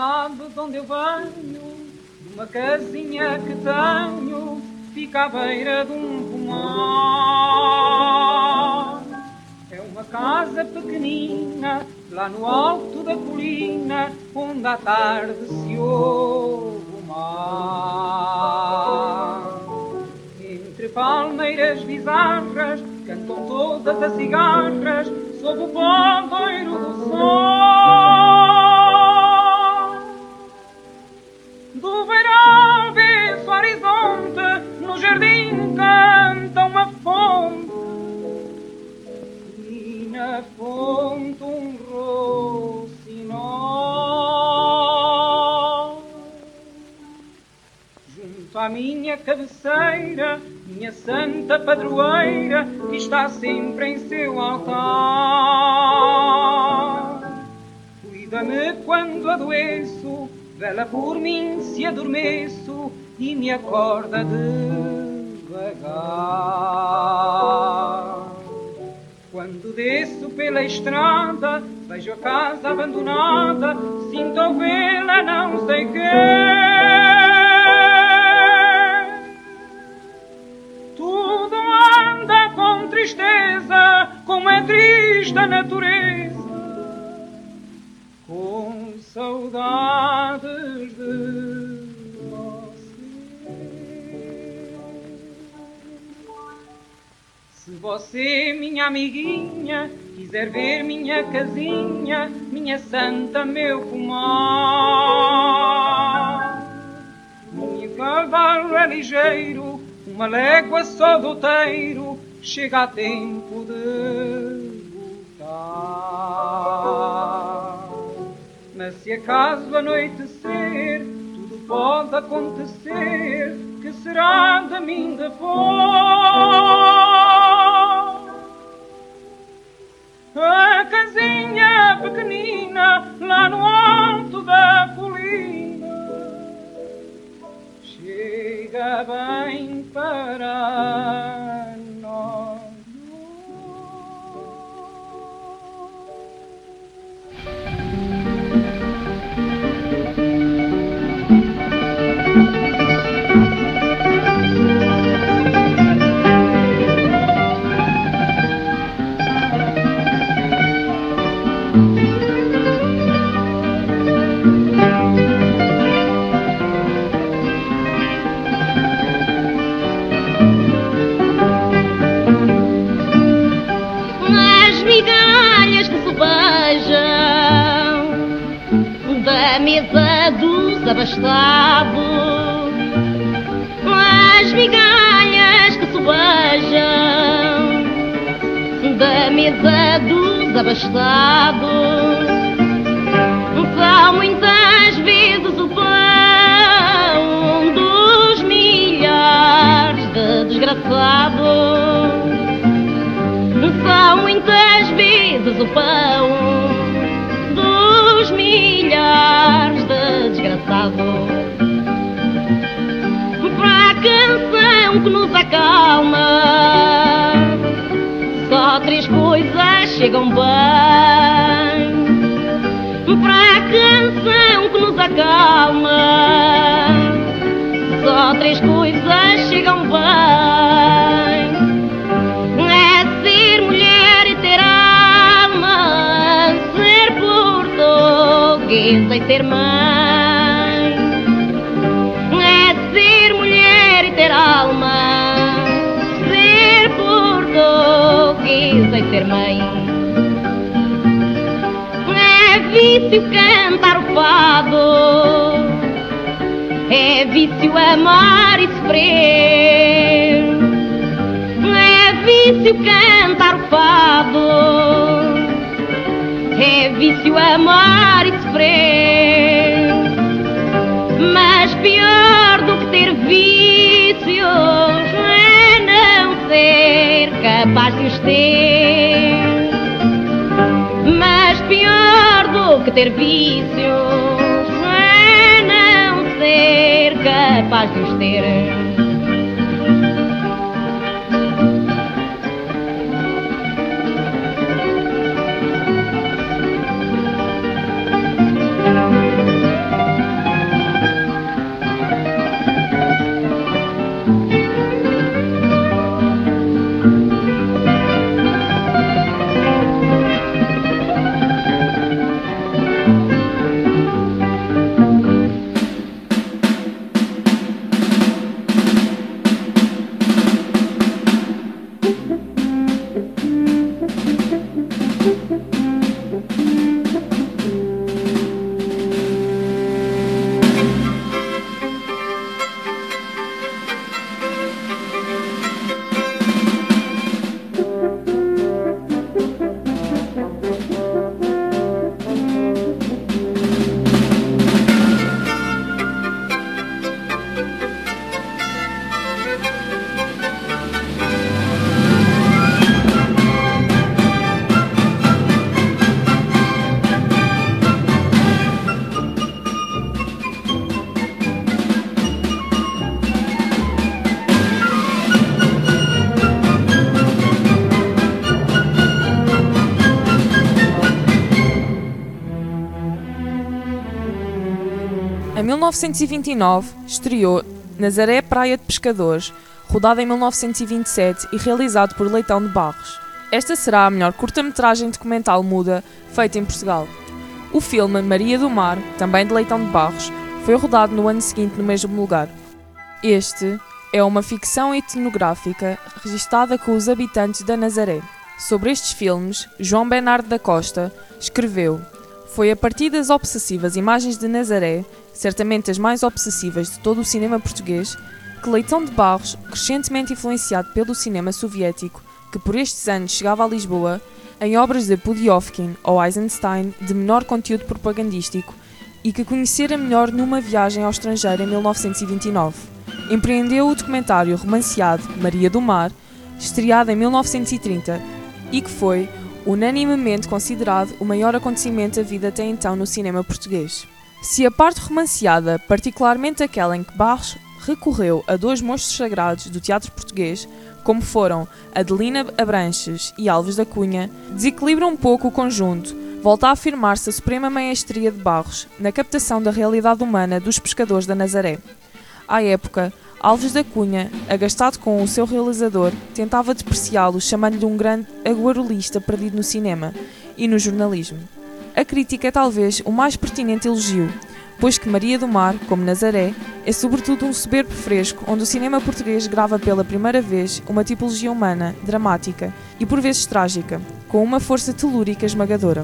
Speaker 7: lado de onde eu venho, de uma casinha que tenho, fica à beira de um pomar. É uma casa pequenina, lá no alto da colina, onde à tarde se ouve o mar. Entre palmeiras bizarras, cantam todas as cigarras, sob o ponteiro do sol. Do verão vê-se o horizonte, no jardim canta uma fonte, e na fonte um rocinol. Junto à minha cabeceira, minha santa padroeira, que está sempre em seu altar. Cuida-me quando adoeço, vela por mim se adormeço e me acorda devagar. Quando desço pela estrada, vejo a casa abandonada, sinto ouvi-la não sei quê. Tudo anda com tristeza, como é triste a natureza, com saudades de você. Se você, minha amiguinha, quiser ver minha casinha, minha santa, meu pomar, meu cavalo é ligeiro, uma légua só do outeiro, chega a tempo de voltar. Mas se acaso anoitecer, tudo pode acontecer, que será de mim depois? A casinha pequenina, lá no alto da colina, chega bem para nós.
Speaker 5: Da mesa dos abastados, as migalhas que sobejam da mesa dos abastados, são muitas vezes o pão dos milhares de desgraçados, são muitas vezes o pão dos milhares de desgraçados. Para a canção que nos acalma, só três coisas chegam bem. Para a canção que nos acalma, só três coisas chegam bem. É ser mulher e ter alma, ser portuguesa e ter mãe. É ser mulher e ter alma, ser portuguesa e ter mãe. É vício cantar o fado, é vício amar e sofrer. É vício cantar o fado, é vício amar e sofrer. Mas pior do que ter vícios é não ser capaz de os ter. Mas pior do que ter vícios é não ser capaz de os ter.
Speaker 3: Em 1929, estreou Nazaré Praia de Pescadores, rodado em 1927 e realizado por Leitão de Barros. Esta será a melhor curta-metragem documental muda feita em Portugal. O filme Maria do Mar, também de Leitão de Barros, foi rodado no ano seguinte no mesmo lugar. Este é uma ficção etnográfica registada com os habitantes da Nazaré. Sobre estes filmes, João Bernardo da Costa escreveu: "Foi a partir das obsessivas imagens de Nazaré, certamente as mais obsessivas de todo o cinema português, que Leitão de Barros, crescentemente influenciado pelo cinema soviético, que por estes anos chegava a Lisboa, em obras de Pudiovkin ou Eisenstein de menor conteúdo propagandístico, e que conhecera melhor numa viagem ao estrangeiro em 1929, empreendeu o documentário romanceado Maria do Mar, estreado em 1930, e que foi unanimemente considerado o maior acontecimento da vida até então no cinema português. Se a parte romanceada, particularmente aquela em que Barros recorreu a dois monstros sagrados do teatro português, como foram Adelina Abranches e Alves da Cunha, desequilibra um pouco o conjunto, volta a afirmar-se a suprema maestria de Barros na captação da realidade humana dos pescadores da Nazaré. À época, Alves da Cunha, agastado com o seu realizador, tentava depreciá-lo, chamando-lhe um grande aguarolista perdido no cinema e no jornalismo. A crítica é talvez o mais pertinente elogio, pois que Maria do Mar, como Nazaré, é sobretudo um soberbo fresco onde o cinema português grava pela primeira vez uma tipologia humana, dramática e por vezes trágica, com uma força telúrica esmagadora.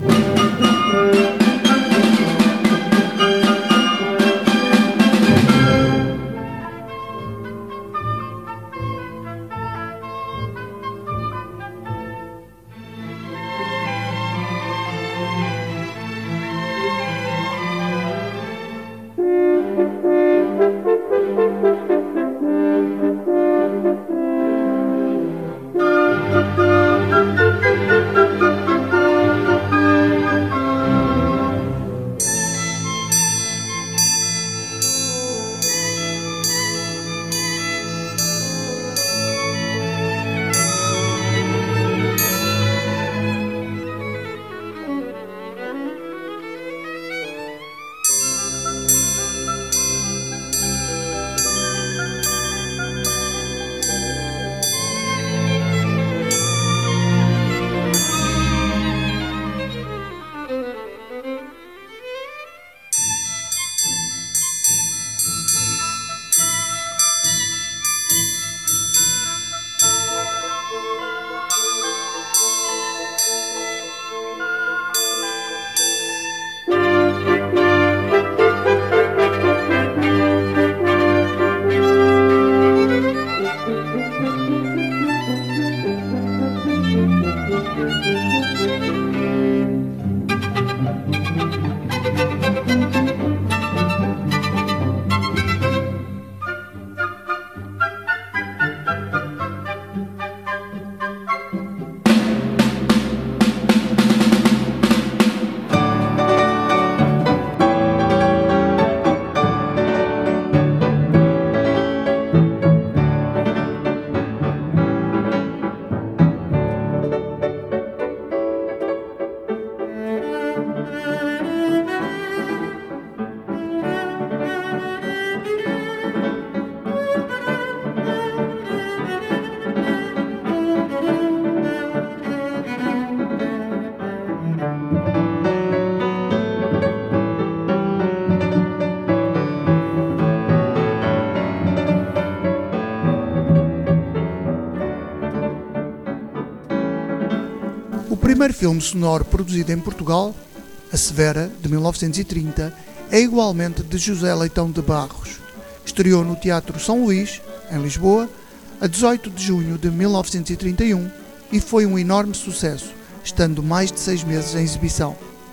Speaker 4: O primeiro filme sonoro produzido em Portugal, A Severa, de 1930, é igualmente de José Leitão de Barros. Estreou no Teatro São Luís, em Lisboa, a 18 de junho de 1931 e foi um enorme sucesso, estando mais de 6 meses em exibição.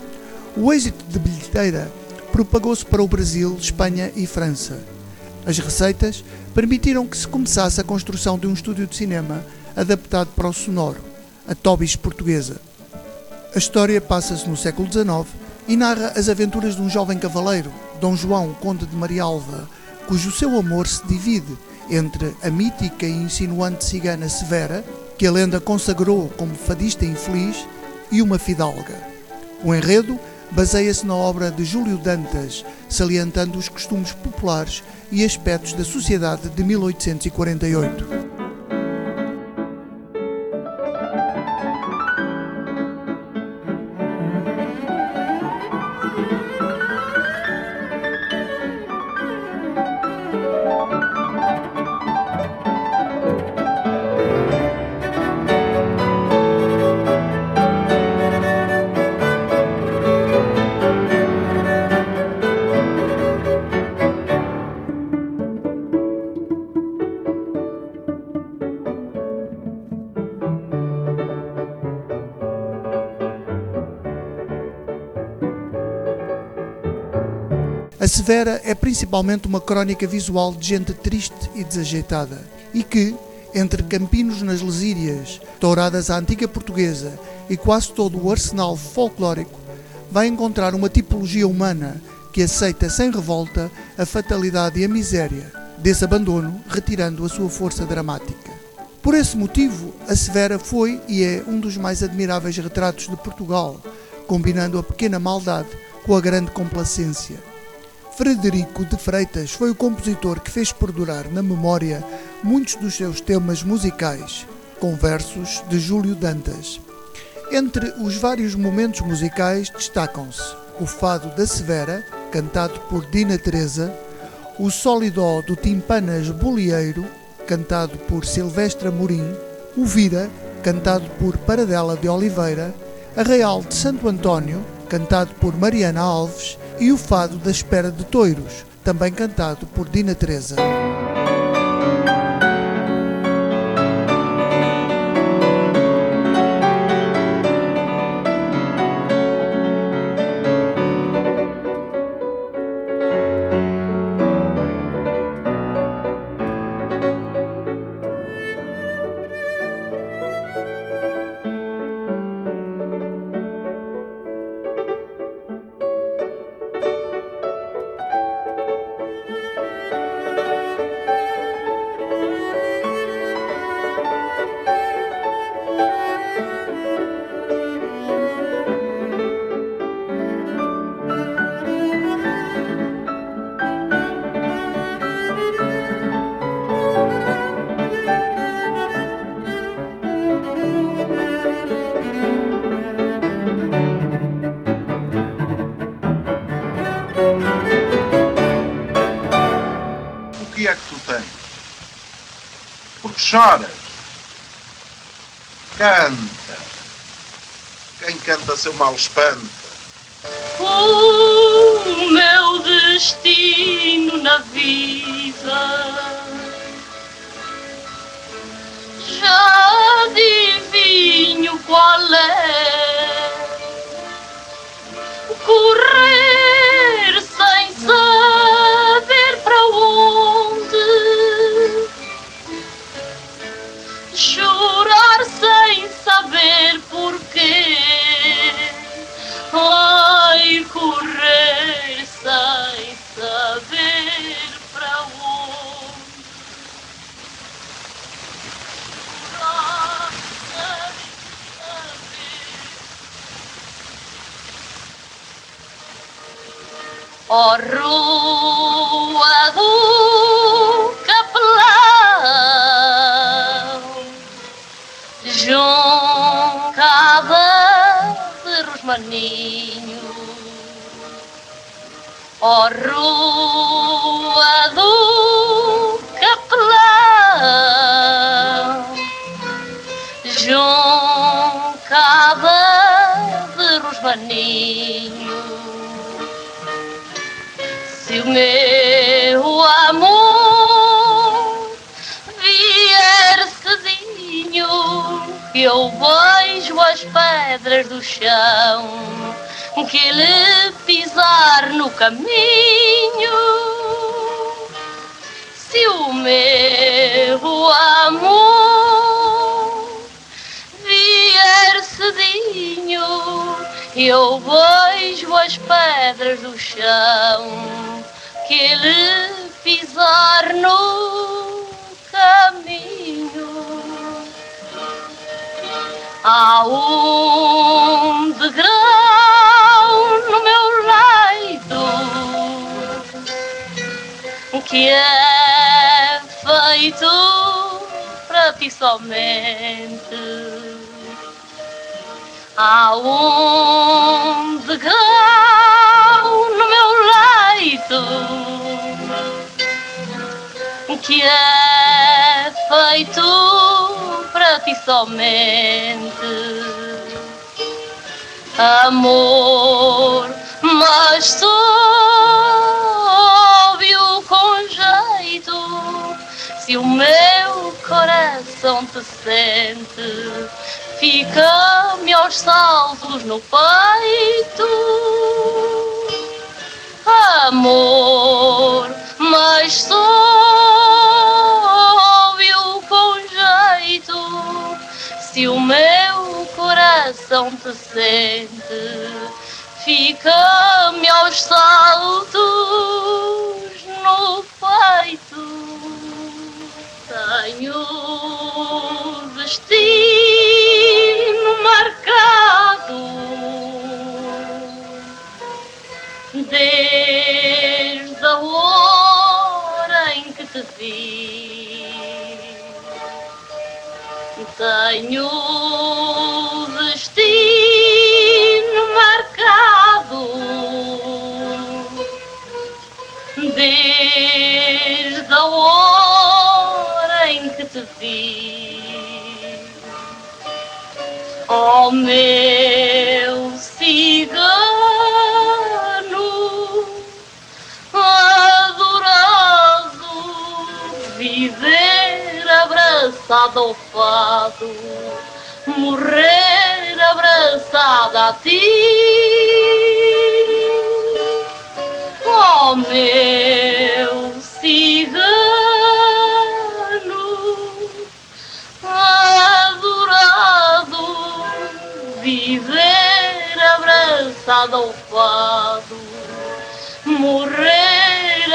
Speaker 4: O êxito de bilheteira propagou-se para o Brasil, Espanha e França. As receitas permitiram que se começasse a construção de um estúdio de cinema adaptado para o sonoro, a Tobis Portuguesa. A história passa-se no século XIX e narra as aventuras de um jovem cavaleiro, Dom João, conde de Marialva, cujo seu amor se divide entre a mítica e insinuante cigana Severa, que a lenda consagrou como fadista infeliz, e uma fidalga. O enredo baseia-se na obra de Júlio Dantas, salientando os costumes populares e aspectos da sociedade de 1848. A Severa é principalmente uma crónica visual de gente triste e desajeitada, e que, entre campinos nas lesírias, touradas à antiga portuguesa e quase todo o arsenal folclórico, vai encontrar uma tipologia humana que aceita sem revolta a fatalidade e a miséria desse abandono, retirando a sua força dramática. Por esse motivo, a Severa foi e é um dos mais admiráveis retratos de Portugal, combinando a pequena maldade com a grande complacência. Frederico de Freitas foi o compositor que fez perdurar na memória muitos dos seus temas musicais, com versos de Júlio Dantas. Entre os vários momentos musicais destacam-se o Fado da Severa, cantado por Dina Teresa, o Solidó do Timpanas Bolieiro, cantado por Silvestre Amorim, o Vira, cantado por Paradela de Oliveira, a Real de Santo António, cantado por Mariana Alves, e o Fado da Espera de Toiros, também cantado por Dina Teresa.
Speaker 8: O que é que tu tens? Porque choras? Canta. Quem canta seu mal espanta.
Speaker 2: O meu destino na vida já adivinho qual é. Correr sem saber para onde, chorar sem saber porquê. Ai, correr sem saber para onde, chorar sem saber. Ó rua do Capelão, juncada de rosmaninho. Ó rua do Capelão, juncada de rosmaninho. Se o meu amor vier cedinho, eu beijo as pedras do chão que ele pisar no caminho. Se o meu amor vier cedinho, eu beijo as pedras do chão que ele pisar no caminho. Há um degrau no
Speaker 5: que é feito para ti somente. Há um degrau no meu leito que é feito para ti somente. Amor, mas tu ouve-o com jeito. Se o meu coração te sente, fica-me aos saltos no peito. Amor, mas tu ouve-o com jeito. Se o meu coração te sente, fica-me aos saltos no peito. Tenho destino marcado desde a hora em que te vi. Tenho destino marcado desde a hora em que te vi. Oh, meu cigano adorado, viver abraçado ao fado, morrer abraçada a ti. Oh, meu cigano adorado, viver abraçado ao fado, morrer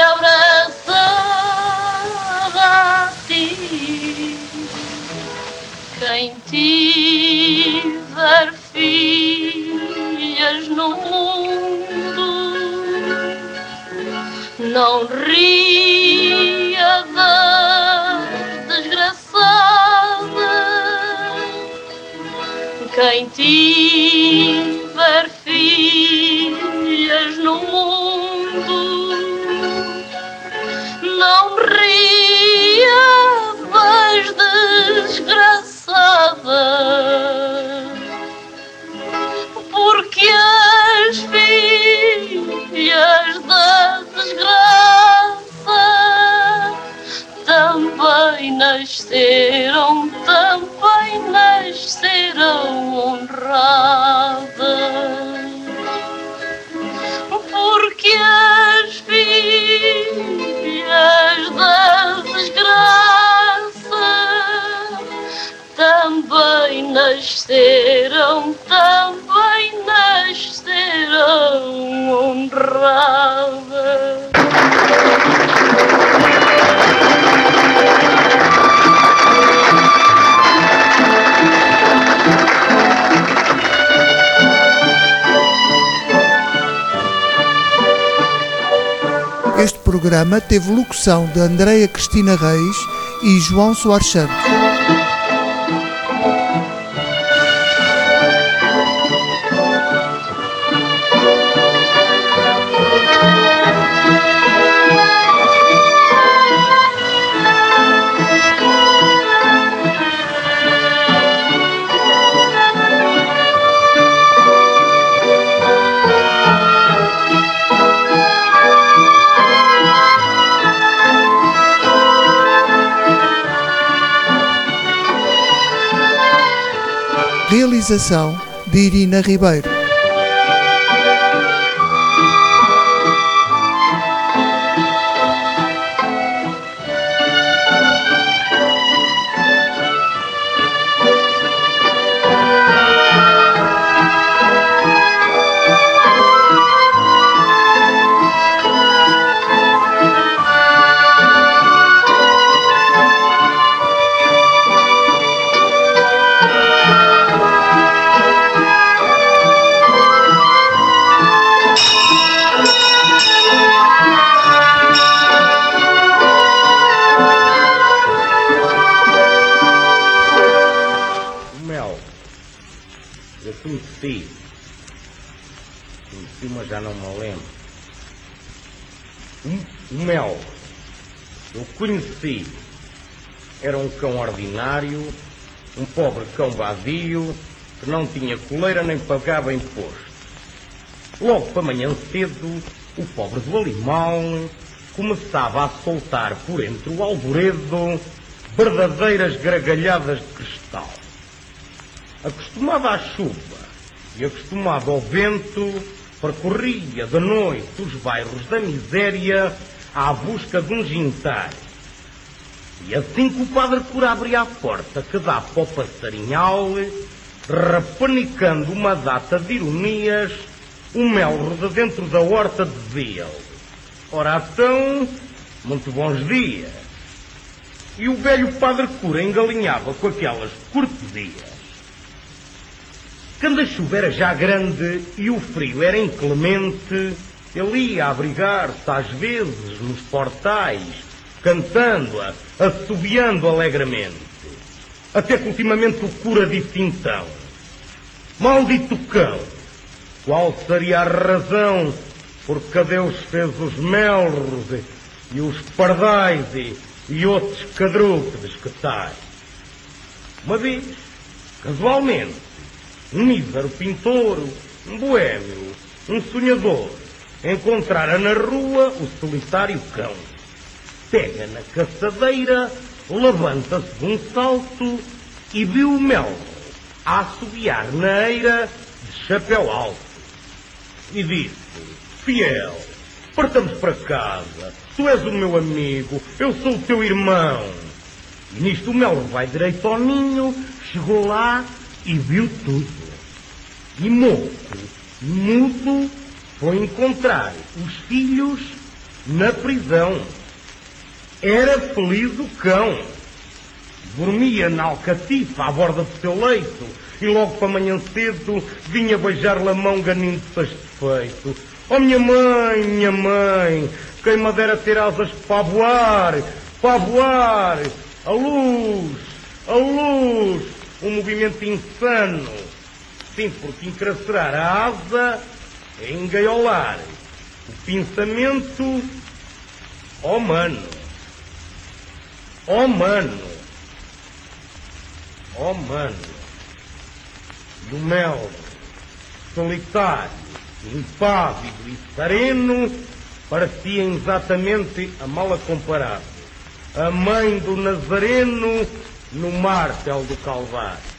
Speaker 5: abraçada a ti. Quem tiver filhas no mundo, não ria das desgraçadas. Quem tiver filhas no mundo, não ria das desgraçadas, porque as filhas da desgraça também nasceram honradas. Porque as filhas da desgraça também nasceram honradas.
Speaker 4: Este programa teve locução de Andreia Cristina Reis e João Soares Santos. Realização de Irina Ribeiro.
Speaker 9: conheci, mas já não me lembro. O Mel, eu conheci, era um cão ordinário, um pobre cão vadio, que não tinha coleira nem pagava imposto. Logo para manhã cedo, o pobre do animal começava a soltar por entre o alvoredo verdadeiras gargalhadas de cristal. Acostumado à chuva e acostumado ao vento, percorria de noite os bairros da miséria à busca de um jantar. E assim que o padre cura abria a porta que dá para o passarinhal, repanicando uma data de ironias, o Melro de dentro da horta dizia-lhe: ora então, muito bons dias. E o velho padre cura engalinhava com aquelas cortesias. Quando a chuva era já grande e o frio era inclemente, ele ia abrigar-se às vezes nos portais, cantando-a, assobiando alegremente. Até que ultimamente o cura disse então: maldito cão, qual seria a razão porque Deus fez os melros e os pardais e outros cadrúpedes que tais? Uma vez, casualmente, um mísero pintor, um boêmio, um sonhador, encontrara na rua o solitário cão. Pega na caçadeira, levanta-se de um salto e viu o Melro a assobiar na eira de chapéu alto. E disse: fiel, partamos para casa, tu és o meu amigo, eu sou o teu irmão. E nisto o Melro vai direito ao ninho, chegou lá e viu tudo. E moco e mudo foi encontrar os filhos na prisão. Era feliz o cão. Dormia na alcatifa à borda do seu leito e logo para manhã cedo vinha beijar-lhe a mão ganindo satisfeito. Oh, minha mãe, quem me dera ter asas para voar, a luz, um movimento insano. Sim, porque encarcerar a asa é engaiolar o pensamento. Oh, mano, e o Mel, solitário, impávido e sereno, parecia exatamente a mala comparada, a mãe do Nazareno no mártir do Calvário.